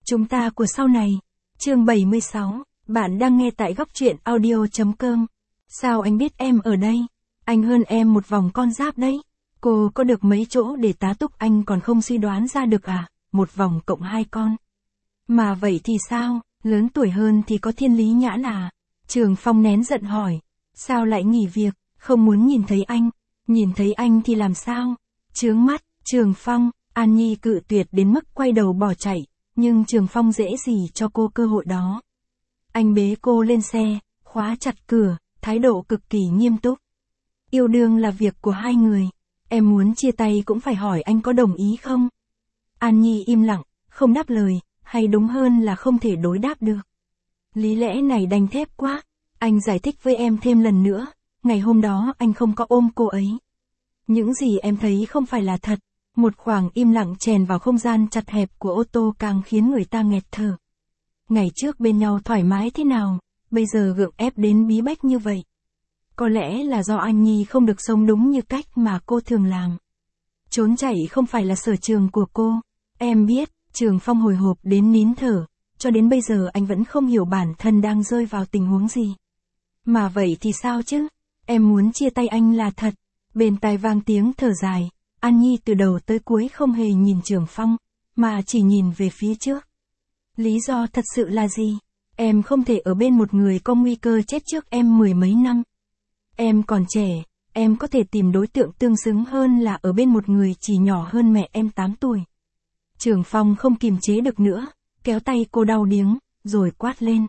Chúng ta của sau này. Chương 76, bạn đang nghe tại góc truyện audio.com. Sao anh biết em ở đây? Anh hơn em một vòng con giáp đấy. Cô có được mấy chỗ để tá túc anh còn không suy đoán ra được à? Một vòng cộng 2 con. Mà vậy thì sao? Lớn tuổi hơn thì có thiên lý nhãn à? Trường Phong nén giận hỏi. Sao lại nghỉ việc? Không muốn nhìn thấy anh. Nhìn thấy anh thì làm sao? Chướng mắt, Trường Phong. An Nhi cự tuyệt đến mức quay đầu bỏ chạy. Nhưng Trường Phong dễ gì cho cô cơ hội đó. Anh bế cô lên xe, khóa chặt cửa, thái độ cực kỳ nghiêm túc. Yêu đương là việc của hai người. Em muốn chia tay cũng phải hỏi anh có đồng ý không? An Nhi im lặng, không đáp lời, hay đúng hơn là không thể đối đáp được. Lý lẽ này đanh thép quá. Anh giải thích với em thêm lần nữa. Ngày hôm đó anh không có ôm cô ấy. Những gì em thấy không phải là thật. Một khoảng im lặng chèn vào không gian chặt hẹp của ô tô càng khiến người ta nghẹt thở. Ngày trước bên nhau thoải mái thế nào, bây giờ gượng ép đến bí bách như vậy. Có lẽ là do anh Nhi không được sống đúng như cách mà cô thường làm. Trốn chạy không phải là sở trường của cô. Em biết, Trường Phong hồi hộp đến nín thở, cho đến bây giờ anh vẫn không hiểu bản thân đang rơi vào tình huống gì. Mà vậy thì sao chứ? Em muốn chia tay anh là thật. Bên tai vang tiếng thở dài. An Nhi từ đầu tới cuối không hề nhìn Trường Phong, mà chỉ nhìn về phía trước. Lý do thật sự là gì? Em không thể ở bên một người có nguy cơ chết trước em mười mấy năm. Em còn trẻ, em có thể tìm đối tượng tương xứng hơn là ở bên một người chỉ nhỏ hơn mẹ em 8 tuổi. Trường Phong không kiềm chế được nữa, kéo tay cô đau điếng, rồi quát lên.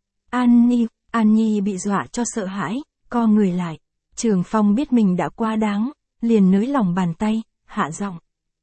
An Nhi bị dọa cho sợ hãi, co người lại. Trường Phong biết mình đã quá đáng, liền nới lỏng bàn tay, hạ giọng.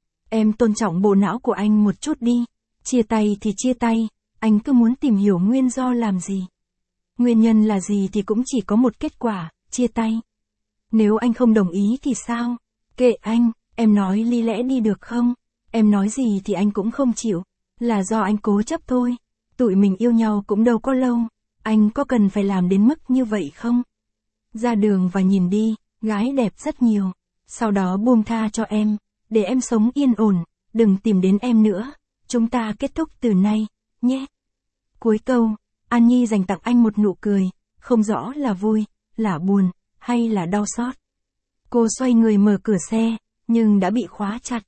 Em tôn trọng bộ não của anh một chút đi. Chia tay thì chia tay, anh cứ muốn tìm hiểu nguyên do làm gì. Nguyên nhân là gì thì cũng chỉ có một kết quả, chia tay. Nếu anh không đồng ý thì sao? Kệ anh, em nói lý lẽ đi được không? Em nói gì thì anh cũng không chịu, là do anh cố chấp thôi. Tụi mình yêu nhau cũng đâu có lâu, anh có cần phải làm đến mức như vậy không? Ra đường và nhìn đi, gái đẹp rất nhiều. Sau đó buông tha cho em, để em sống yên ổn, đừng tìm đến em nữa. Chúng ta kết thúc từ nay, nhé. Cuối câu, An Nhi dành tặng anh một nụ cười, không rõ là vui, là buồn, hay là đau xót. Cô xoay người mở cửa xe, nhưng đã bị khóa chặt.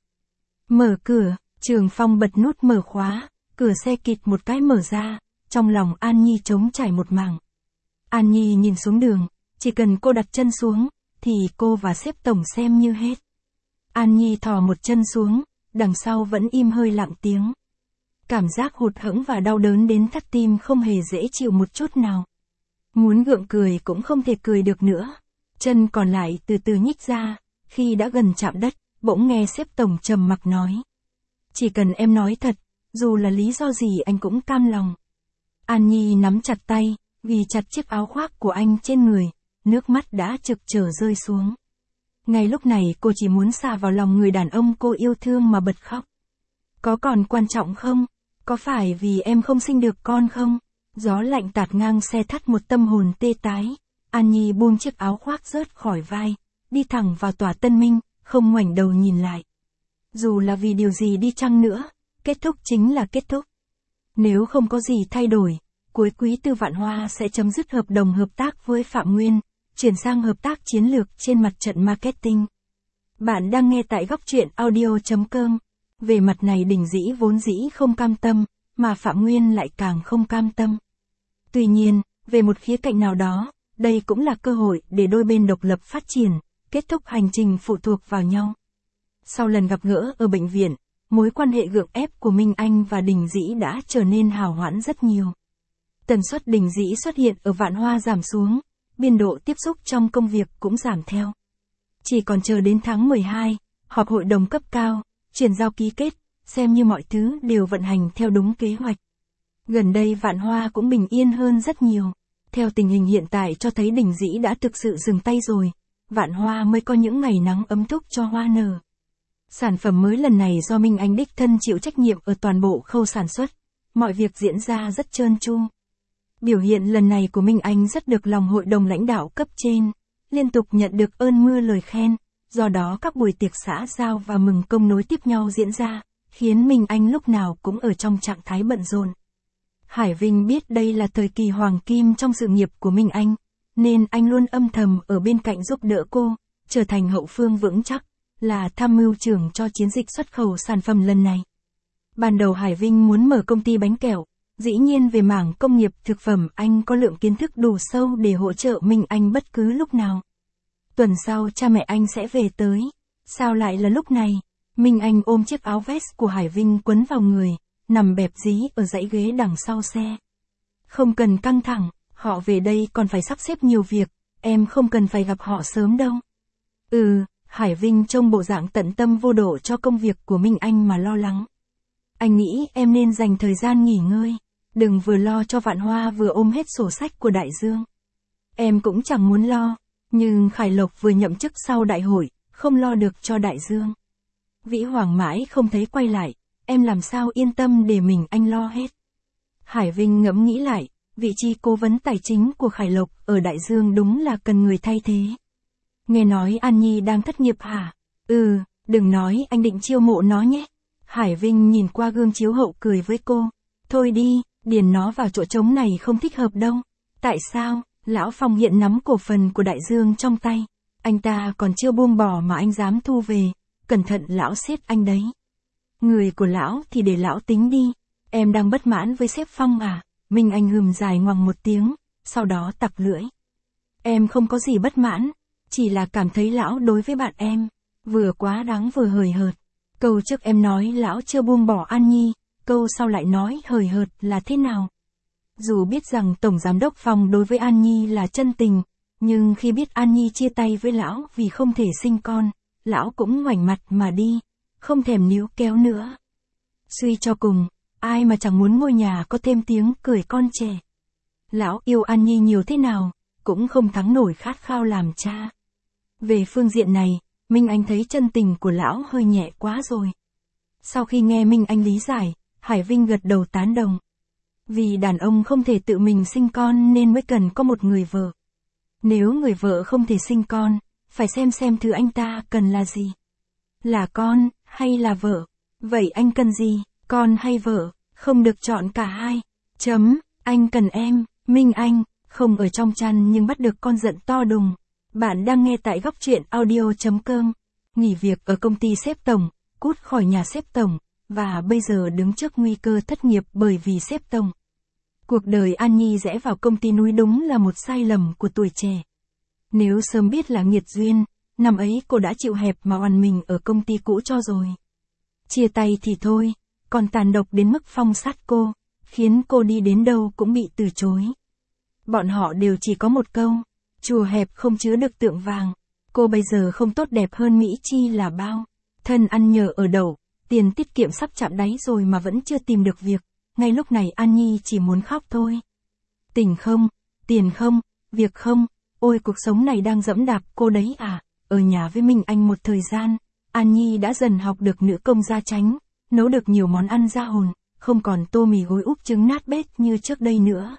Mở cửa, Trường Phong bật nút mở khóa, cửa xe kịt một cái mở ra, trong lòng An Nhi trống trải một mảng. An Nhi nhìn xuống đường, chỉ cần cô đặt chân xuống, thì cô và sếp tổng xem như hết. An Nhi thò một chân xuống, đằng sau vẫn im hơi lặng tiếng. Cảm giác hụt hẫng và đau đớn đến thắt tim không hề dễ chịu một chút nào. Muốn gượng cười cũng không thể cười được nữa. Chân còn lại từ từ nhích ra, khi đã gần chạm đất, bỗng nghe sếp tổng trầm mặc nói. Chỉ cần em nói thật, dù là lý do gì anh cũng cam lòng. An Nhi nắm chặt tay, ghi chặt chiếc áo khoác của anh trên người, nước mắt đã trực trở rơi xuống. Ngay lúc này cô chỉ muốn xà vào lòng người đàn ông cô yêu thương mà bật khóc. Có còn quan trọng không? Có phải vì em không sinh được con không? Gió lạnh tạt ngang xe thắt một tâm hồn tê tái. An Nhi buông chiếc áo khoác rớt khỏi vai, đi thẳng vào tòa Tân Minh, không ngoảnh đầu nhìn lại. Dù là vì điều gì đi chăng nữa, kết thúc chính là kết thúc. Nếu không có gì thay đổi, cuối quý Tư Vạn Hoa sẽ chấm dứt hợp đồng hợp tác với Phạm Nguyên, chuyển sang hợp tác chiến lược trên mặt trận marketing. Bạn đang nghe tại góc truyện audio.com. Về mặt này Đình Dĩ vốn dĩ không cam tâm, mà Phạm Nguyên lại càng không cam tâm. Tuy nhiên, về một khía cạnh nào đó, đây cũng là cơ hội để đôi bên độc lập phát triển, kết thúc hành trình phụ thuộc vào nhau. Sau lần gặp gỡ ở bệnh viện, mối quan hệ gượng ép của Minh Anh và Đình Dĩ đã trở nên hào hãn rất nhiều. Tần suất Đình Dĩ xuất hiện ở Vạn Hoa giảm xuống, biên độ tiếp xúc trong công việc cũng giảm theo. Chỉ còn chờ đến tháng 12, họp hội đồng cấp cao, chuyển giao ký kết, xem như mọi thứ đều vận hành theo đúng kế hoạch. Gần đây Vạn Hoa cũng bình yên hơn rất nhiều. Theo tình hình hiện tại cho thấy Đình Dĩ đã thực sự dừng tay rồi, Vạn Hoa mới có những ngày nắng ấm thúc cho hoa nở. Sản phẩm mới lần này do Minh Anh đích thân chịu trách nhiệm ở toàn bộ khâu sản xuất, mọi việc diễn ra rất trơn tru. Biểu hiện lần này của Minh Anh rất được lòng hội đồng lãnh đạo cấp trên, liên tục nhận được ơn mưa lời khen, do đó các buổi tiệc xã giao và mừng công nối tiếp nhau diễn ra, khiến Minh Anh lúc nào cũng ở trong trạng thái bận rộn. Hải Vinh biết đây là thời kỳ hoàng kim trong sự nghiệp của Minh Anh, nên anh luôn âm thầm ở bên cạnh giúp đỡ cô, trở thành hậu phương vững chắc, là tham mưu trưởng cho chiến dịch xuất khẩu sản phẩm lần này. Ban đầu Hải Vinh muốn mở công ty bánh kẹo, dĩ nhiên về mảng công nghiệp thực phẩm anh có lượng kiến thức đủ sâu để hỗ trợ Minh Anh bất cứ lúc nào. Tuần sau cha mẹ anh sẽ về tới. Sao lại là lúc này? Minh Anh ôm chiếc áo vest của Hải Vinh quấn vào người, nằm bẹp dí ở dãy ghế đằng sau xe. Không cần căng thẳng, họ về đây còn phải sắp xếp nhiều việc, em không cần phải gặp họ sớm đâu. Hải Vinh trông bộ dạng tận tâm vô độ cho công việc của Minh Anh mà lo lắng. Anh nghĩ em nên dành thời gian nghỉ ngơi, đừng vừa lo cho Vạn Hoa vừa ôm hết sổ sách của Đại Dương. Em cũng chẳng muốn lo, nhưng Khải Lộc vừa nhậm chức sau đại hội, không lo được cho Đại Dương. Vĩ Hoàng mãi không thấy quay lại, em làm sao yên tâm để mình anh lo hết. Hải Vinh ngẫm nghĩ lại, vị trí cố vấn tài chính của Khải Lộc ở Đại Dương đúng là cần người thay thế. Nghe nói An Nhi đang thất nghiệp hả? Đừng nói anh định chiêu mộ nó nhé. Hải Vinh nhìn qua gương chiếu hậu cười với cô. Thôi đi, điền nó vào chỗ trống này không thích hợp đâu. Tại sao? Lão Phong hiện nắm cổ phần của Đại Dương trong tay. Anh ta còn chưa buông bỏ mà anh dám thu về. Cẩn thận lão siết anh đấy. Người của lão thì để lão tính đi. Em đang bất mãn với sếp Phong à? Minh Anh hừm dài ngoằng một tiếng, sau đó tặc lưỡi. Em không có gì bất mãn, chỉ là cảm thấy lão đối với bạn em vừa quá đáng vừa hời hợt. Câu trước em nói lão chưa buông bỏ An Nhi, câu sau lại nói hời hợt là thế nào? Dù biết rằng Tổng Giám đốc Phong đối với An Nhi là chân tình, nhưng khi biết An Nhi chia tay với lão vì không thể sinh con, lão cũng ngoảnh mặt mà đi, không thèm níu kéo nữa. Suy cho cùng, ai mà chẳng muốn ngôi nhà có thêm tiếng cười con trẻ. Lão yêu An Nhi nhiều thế nào, cũng không thắng nổi khát khao làm cha. Về phương diện này, Minh Anh thấy chân tình của lão hơi nhẹ quá rồi. Sau khi nghe Minh Anh lý giải, Hải Vinh gật đầu tán đồng. Vì đàn ông không thể tự mình sinh con nên mới cần có một người vợ. Nếu người vợ không thể sinh con, phải xem thứ anh ta cần là gì. Là con, hay là vợ? Vậy anh cần gì, con hay vợ? Không được chọn cả hai. Anh cần em, Minh Anh, không ở trong chăn nhưng bắt được con giận to đùng. Bạn đang nghe tại góc truyện audio.com. Nghỉ việc ở công ty sếp tổng, cút khỏi nhà sếp tổng, và bây giờ đứng trước nguy cơ thất nghiệp bởi vì sếp tổng. Cuộc đời An Nhi rẽ vào công ty núi đúng là một sai lầm của tuổi trẻ. Nếu sớm biết là nghiệt duyên, năm ấy cô đã chịu hẹp mà oằn mình ở công ty cũ cho rồi. Chia tay thì thôi, còn tàn độc đến mức phong sát cô, khiến cô đi đến đâu cũng bị từ chối. Bọn họ đều chỉ có một câu, chùa hẹp không chứa được tượng vàng. Cô bây giờ không tốt đẹp hơn Mỹ Chi là bao. Thân ăn nhờ ở đậu, tiền tiết kiệm sắp chạm đáy rồi mà vẫn chưa tìm được việc. Ngay lúc này An Nhi chỉ muốn khóc thôi. Tình không, tiền không, việc không, ôi cuộc sống này đang dẫm đạp cô đấy à. Ở nhà với Minh Anh một thời gian, An Nhi đã dần học được nữ công gia chánh, nấu được nhiều món ăn ra hồn, không còn tô mì gối úp trứng nát bét như trước đây nữa.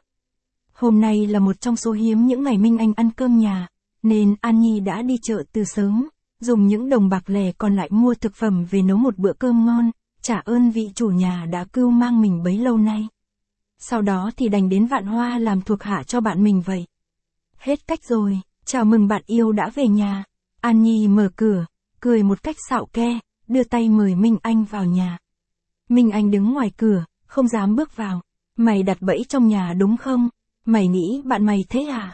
Hôm nay là một trong số hiếm những ngày Minh Anh ăn cơm nhà, nên An Nhi đã đi chợ từ sớm, dùng những đồng bạc lẻ còn lại mua thực phẩm về nấu một bữa cơm ngon, trả ơn vị chủ nhà đã cưu mang mình bấy lâu nay. Sau đó thì đành đến Vạn Hoa làm thuộc hạ cho bạn mình vậy. Hết cách rồi, chào mừng bạn yêu đã về nhà. An Nhi mở cửa, cười một cách xạo ke, đưa tay mời Minh Anh vào nhà. Minh Anh đứng ngoài cửa, không dám bước vào. Mày đặt bẫy trong nhà đúng không? Mày nghĩ bạn mày thế à?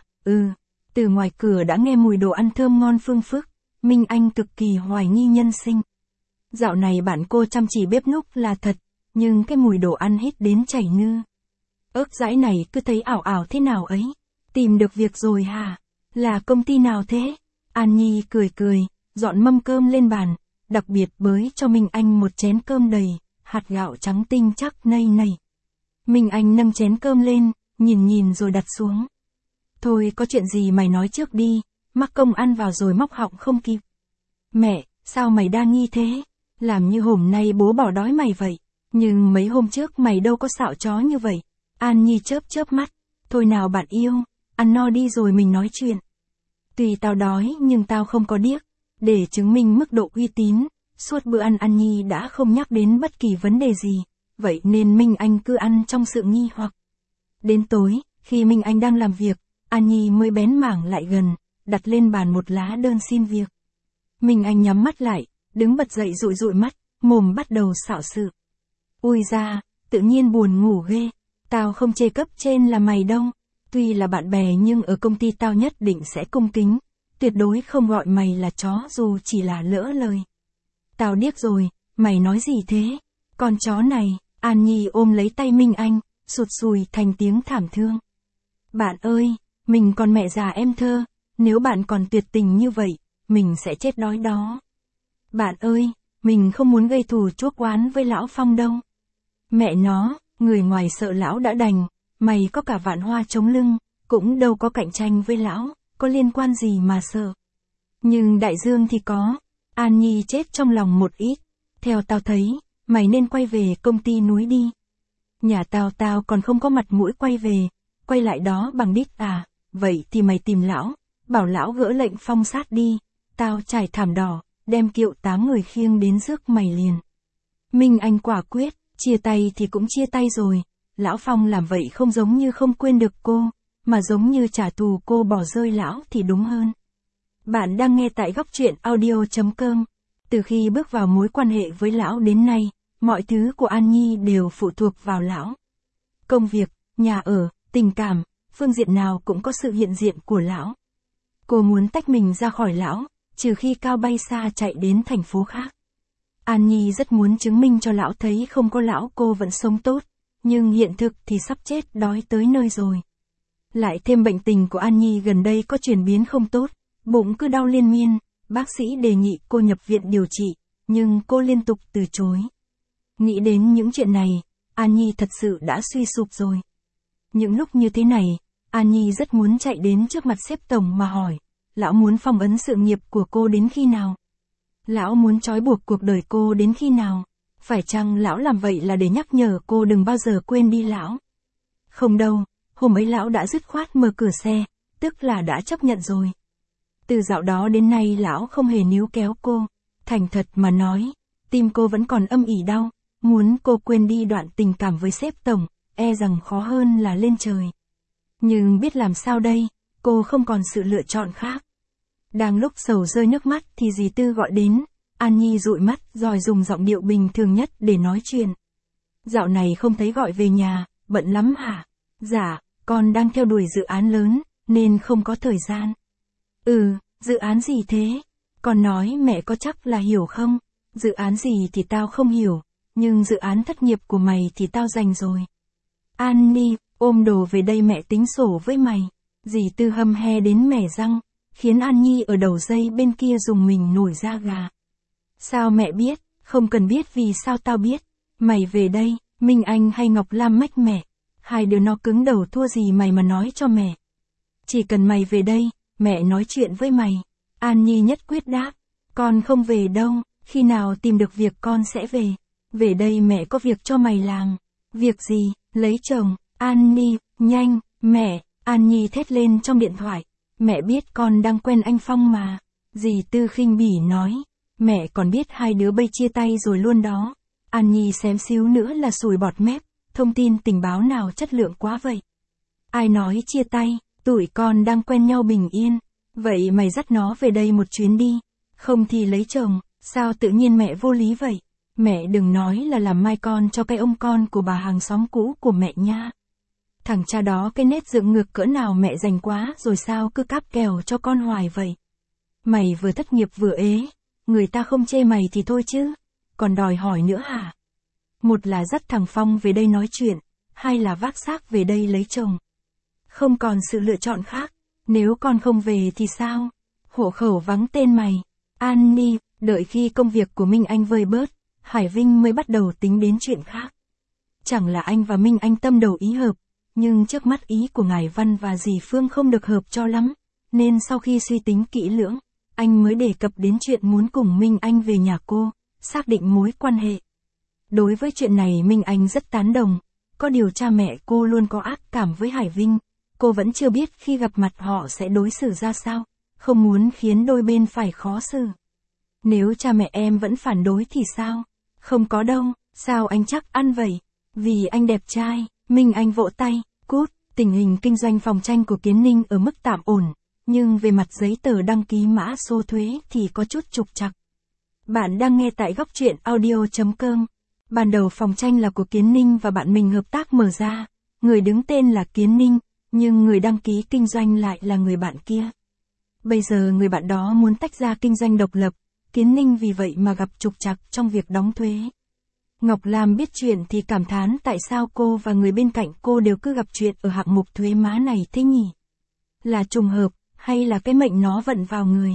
Từ ngoài cửa đã nghe mùi đồ ăn thơm ngon phương phức. Minh Anh cực kỳ hoài nghi nhân sinh. Dạo này bạn cô chăm chỉ bếp núc là thật, nhưng cái mùi đồ ăn hít đến chảy nư. Ớt dãi này cứ thấy ảo ảo thế nào ấy. Tìm được việc rồi hả? Là công ty nào thế? An Nhi cười, dọn mâm cơm lên bàn, đặc biệt bới cho Minh Anh một chén cơm đầy, hạt gạo trắng tinh chắc nây nầy. Minh Anh nâng chén cơm lên, nhìn rồi đặt xuống. Thôi có chuyện gì mày nói trước đi, mắc công ăn vào rồi móc họng không kịp. Mẹ, sao mày đa nghi thế? Làm như hôm nay bố bỏ đói mày vậy, nhưng mấy hôm trước mày đâu có xạo chó như vậy. An Nhi chớp mắt, thôi nào bạn yêu, ăn no đi rồi mình nói chuyện. Tuy tao đói nhưng tao không có điếc, để chứng minh mức độ uy tín, Suốt bữa ăn An Nhi đã không nhắc đến bất kỳ vấn đề gì, vậy nên Minh Anh cứ ăn trong sự nghi hoặc. Đến tối, khi Minh Anh đang làm việc, An Nhi mới bén mảng lại gần, đặt lên bàn một lá đơn xin việc. Minh Anh nhắm mắt lại, đứng bật dậy dụi dụi mắt, mồm bắt đầu xạo sự. Ui da, tự nhiên buồn ngủ ghê, tao không chê cấp trên là mày đâu, tuy là bạn bè nhưng ở công ty tao nhất định sẽ cung kính, tuyệt đối không gọi mày là chó dù chỉ là lỡ lời. Tao điếc rồi, mày nói gì thế? Con chó này, An Nhi ôm lấy tay Minh Anh, sụt sùi thành tiếng thảm thương. Bạn ơi, mình còn mẹ già em thơ, nếu bạn còn tuyệt tình như vậy, mình sẽ chết đói đó. Bạn ơi, mình không muốn gây thù chuốc oán với lão Phong đâu. Mẹ nó, người ngoài sợ lão đã đành, mày có cả vạn hoa chống lưng, cũng đâu có cạnh tranh với lão, có liên quan gì mà sợ. Nhưng đại dương thì có. An Nhi chết trong lòng một ít. Theo tao thấy, mày nên quay về công ty núi đi. Nhà tao còn không có mặt mũi quay về, quay lại đó bằng đít à, vậy thì mày tìm lão, bảo lão gỡ lệnh phong sát đi, tao trải thảm đỏ, đem kiệu 8 người khiêng đến rước mày liền. Minh Anh quả quyết, chia tay thì cũng chia tay rồi, lão Phong làm vậy không giống như không quên được cô, mà giống như trả thù cô bỏ rơi lão thì đúng hơn. Bạn đang nghe tại góc truyện audio.com. Từ khi bước vào mối quan hệ với lão đến nay, mọi thứ của An Nhi đều phụ thuộc vào lão. Công việc, nhà ở, tình cảm, phương diện nào cũng có sự hiện diện của lão. Cô muốn tách mình ra khỏi lão, trừ khi cao bay xa chạy đến thành phố khác. An Nhi rất muốn chứng minh cho lão thấy không có lão cô vẫn sống tốt, nhưng hiện thực thì sắp chết đói tới nơi rồi. Lại thêm bệnh tình của An Nhi gần đây có chuyển biến không tốt, bụng cứ đau liên miên, bác sĩ đề nghị cô nhập viện điều trị, nhưng cô liên tục từ chối. Nghĩ đến những chuyện này, An Nhi thật sự đã suy sụp rồi. Những lúc như thế này, An Nhi rất muốn chạy đến trước mặt sếp tổng mà hỏi, lão muốn phong ấn sự nghiệp của cô đến khi nào? Lão muốn trói buộc cuộc đời cô đến khi nào? Phải chăng lão làm vậy là để nhắc nhở cô đừng bao giờ quên đi lão? Không đâu, hôm ấy lão đã dứt khoát mở cửa xe, tức là đã chấp nhận rồi. Từ dạo đó đến nay lão không hề níu kéo cô, thành thật mà nói, tim cô vẫn còn âm ỉ đau, muốn cô quên đi đoạn tình cảm với sếp tổng, e rằng khó hơn là lên trời. Nhưng biết làm sao đây, cô không còn sự lựa chọn khác. Đang lúc sầu rơi nước mắt thì dì Tư gọi đến, An Nhi dụi mắt rồi dùng giọng điệu bình thường nhất để nói chuyện. Dạo này không thấy gọi về nhà, bận lắm hả? Dạ, con đang theo đuổi dự án lớn, nên không có thời gian. Dự án gì thế? Con nói mẹ có chắc là hiểu không? Dự án gì thì tao không hiểu, nhưng dự án thất nghiệp của mày thì tao dành rồi. An Nhi, ôm đồ về đây mẹ tính sổ với mày. Dì Tư hâm he đến mẻ răng, khiến An Nhi ở đầu dây bên kia dùng mình nổi da gà. Sao mẹ biết? Không cần biết vì sao tao biết. Mày về đây, Minh Anh hay Ngọc Lam mách mẹ. Hai đứa nó cứng đầu thua gì mày mà nói cho mẹ. Chỉ cần mày về đây, mẹ nói chuyện với mày. An Nhi nhất quyết đáp. Con không về đâu, khi nào tìm được việc con sẽ về. Về đây mẹ có việc cho mày làm. Việc gì? Lấy chồng. An Nhi, nhanh, mẹ. An Nhi thét lên trong điện thoại. Mẹ biết con đang quen anh Phong mà. Dì Tư khinh bỉ nói. Mẹ còn biết hai đứa bây chia tay rồi luôn đó. An Nhi xém xíu nữa là sùi bọt mép. Thông tin tình báo nào chất lượng quá vậy? Ai nói chia tay, tụi con đang quen nhau bình yên. Vậy mày dắt nó về đây một chuyến đi. Không thì lấy chồng, sao tự nhiên mẹ vô lý vậy? Mẹ đừng nói là làm mai con cho cái ông con của bà hàng xóm cũ của mẹ nha. Thằng cha đó cái nét dựng ngược cỡ nào mẹ dành quá rồi sao cứ cáp kèo cho con hoài vậy? Mày vừa thất nghiệp vừa ế, người ta không chê mày thì thôi chứ, còn đòi hỏi nữa hả? Một là dắt thằng Phong về đây nói chuyện, hai là vác xác về đây lấy chồng. Không còn sự lựa chọn khác, nếu con không về thì sao? Hộ khẩu vắng tên mày. An Nhi, đợi khi công việc của Minh Anh vơi bớt, Hải Vinh mới bắt đầu tính đến chuyện khác. Chẳng là anh và Minh Anh tâm đầu ý hợp, nhưng trước mắt ý của Ngài Văn và dì Phương không được hợp cho lắm, nên sau khi suy tính kỹ lưỡng, anh mới đề cập đến chuyện muốn cùng Minh Anh về nhà cô, xác định mối quan hệ. Đối với chuyện này Minh Anh rất tán đồng, có điều cha mẹ cô luôn có ác cảm với Hải Vinh, cô vẫn chưa biết khi gặp mặt họ sẽ đối xử ra sao, không muốn khiến đôi bên phải khó xử. Nếu cha mẹ em vẫn phản đối thì sao? Không có đâu, sao anh chắc ăn vậy? Vì anh đẹp trai, Minh Anh vỗ tay, cút. Tình hình kinh doanh phòng tranh của Kiến Ninh ở mức tạm ổn, nhưng về mặt giấy tờ đăng ký mã số thuế thì có chút trục trặc. Bạn đang nghe tại góc truyện audio.com. Ban đầu phòng tranh là của Kiến Ninh và bạn mình hợp tác mở ra, người đứng tên là Kiến Ninh, nhưng người đăng ký kinh doanh lại là người bạn kia. Bây giờ người bạn đó muốn tách ra kinh doanh độc lập, Kiến Ninh vì vậy mà gặp trục trặc trong việc đóng thuế. Ngọc Lam biết chuyện thì cảm thán tại sao cô và người bên cạnh cô đều cứ gặp chuyện ở hạng mục thuế má này thế nhỉ? Là trùng hợp, hay là cái mệnh nó vận vào người?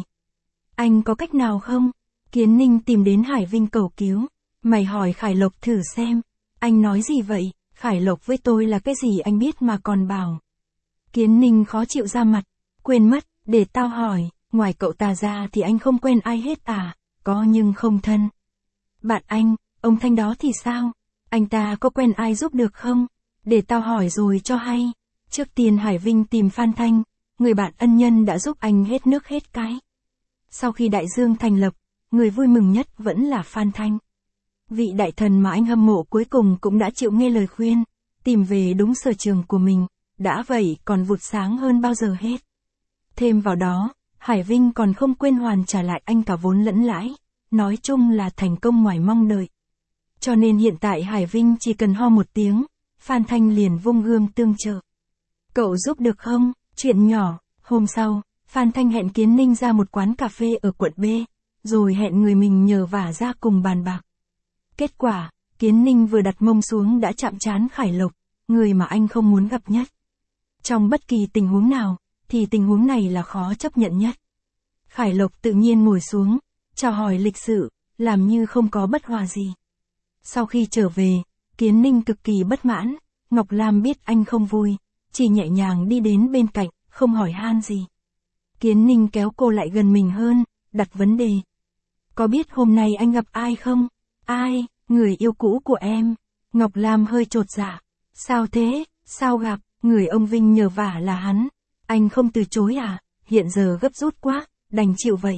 Anh có cách nào không? Kiến Ninh tìm đến Hải Vinh cầu cứu. Mày hỏi Khải Lộc thử xem. Anh nói gì vậy? Khải Lộc với tôi là cái gì anh biết mà còn bảo. Kiến Ninh khó chịu ra mặt. Quên mất, để tao hỏi, ngoài cậu ta ra thì anh không quen ai hết à? Có nhưng không thân. Bạn anh, ông Thanh đó thì sao? Anh ta có quen ai giúp được không? Để tao hỏi rồi cho hay. Trước tiên Hải Vinh tìm Phan Thanh, người bạn ân nhân đã giúp anh hết nước hết cái. Sau khi Đại Dương thành lập, người vui mừng nhất vẫn là Phan Thanh. Vị đại thần mà anh hâm mộ cuối cùng cũng đã chịu nghe lời khuyên, tìm về đúng sở trường của mình, đã vậy còn vụt sáng hơn bao giờ hết. Thêm vào đó, Hải Vinh còn không quên hoàn trả lại anh cả vốn lẫn lãi, nói chung là thành công ngoài mong đợi. Cho nên hiện tại Hải Vinh chỉ cần ho một tiếng, Phan Thanh liền vung gươm tương trợ. Cậu giúp được không? Chuyện nhỏ. Hôm sau, Phan Thanh hẹn Kiến Ninh ra một quán cà phê ở quận B, rồi hẹn người mình nhờ vả ra cùng bàn bạc. Kết quả, Kiến Ninh vừa đặt mông xuống đã chạm trán Khải Lộc, người mà anh không muốn gặp nhất. Trong bất kỳ tình huống nào, thì tình huống này là khó chấp nhận nhất. Khải Lộc tự nhiên ngồi xuống, chào hỏi lịch sự, làm như không có bất hòa gì. Sau khi trở về, Kiến Ninh cực kỳ bất mãn, Ngọc Lam biết anh không vui, chỉ nhẹ nhàng đi đến bên cạnh, không hỏi han gì. Kiến Ninh kéo cô lại gần mình hơn, đặt vấn đề. Có biết hôm nay anh gặp ai không? Ai? Người yêu cũ của em. Ngọc Lam hơi chột dạ. Sao thế? Sao gặp? Người ông Vinh nhờ vả là hắn. Anh không từ chối à? Hiện giờ gấp rút quá, đành chịu vậy.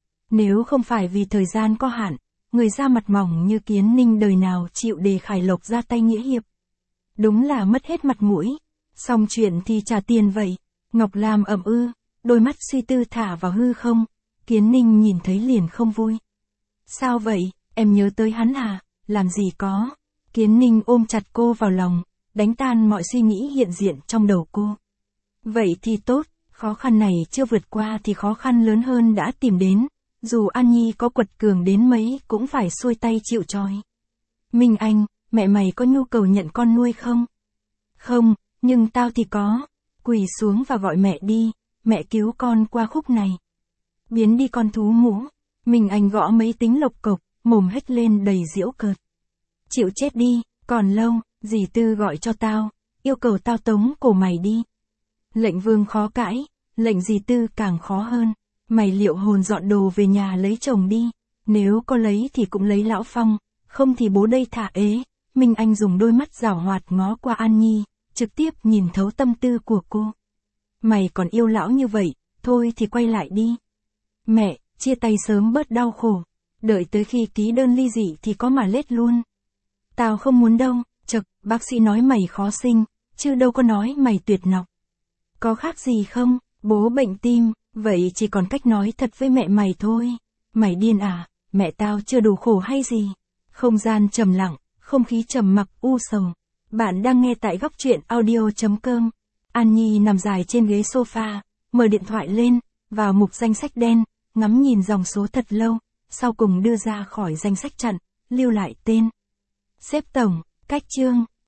Nếu không phải vì thời gian có hạn, người da mặt mỏng như Kiến Ninh đời nào chịu để Khải Lộc ra tay nghĩa hiệp. Đúng là mất hết mặt mũi. Xong chuyện thì trả tiền vậy. Ngọc Lam ậm đôi mắt suy tư thả vào hư không. Kiến Ninh nhìn thấy liền không vui. Sao vậy, em nhớ tới hắn à? Làm gì có. Kiến Ninh ôm chặt cô vào lòng, đánh tan mọi suy nghĩ hiện diện trong đầu cô. Vậy thì tốt, khó khăn này chưa vượt qua thì khó khăn lớn hơn đã tìm đến. Dù An Nhi có quật cường đến mấy cũng phải xuôi tay chịu trói. Minh Anh, mẹ mày có nhu cầu nhận con nuôi không? Không, nhưng tao thì có. Quỳ xuống và gọi mẹ đi, mẹ cứu con qua khúc này. Biến đi con thú mũ. Minh Anh gõ mấy tính lộc cộc, mồm hết lên đầy giễu cợt. Chịu chết đi, còn lâu, dì Tư gọi cho tao, yêu cầu tao tống cổ mày đi. Lệnh Vương khó cãi, lệnh dì Tư càng khó hơn. Mày liệu hồn dọn đồ về nhà lấy chồng đi, nếu có lấy thì cũng lấy Lão Phong, không thì bố đây thả ế. Minh Anh dùng đôi mắt giảo hoạt ngó qua An Nhi, trực tiếp nhìn thấu tâm tư của cô. Mày còn yêu lão như vậy, thôi thì quay lại đi. Mẹ, chia tay sớm bớt đau khổ, đợi tới khi ký đơn ly dị thì có mà lết luôn. Tao không muốn đâu, chật, bác sĩ nói mày khó sinh, chứ đâu có nói mày tuyệt nọc. Có khác gì không, bố bệnh tim, vậy chỉ còn cách nói thật với mẹ mày thôi. Mày điên à, mẹ tao chưa đủ khổ hay gì. Không gian trầm lặng, không khí trầm mặc u sầu. Bạn đang nghe tại góc truyện audio.com. An Nhi nằm dài trên ghế sofa, mở điện thoại lên, vào mục danh sách đen, ngắm nhìn dòng số thật lâu, sau cùng đưa ra khỏi danh sách chặn, lưu lại tên. Sếp tổng, cách chương.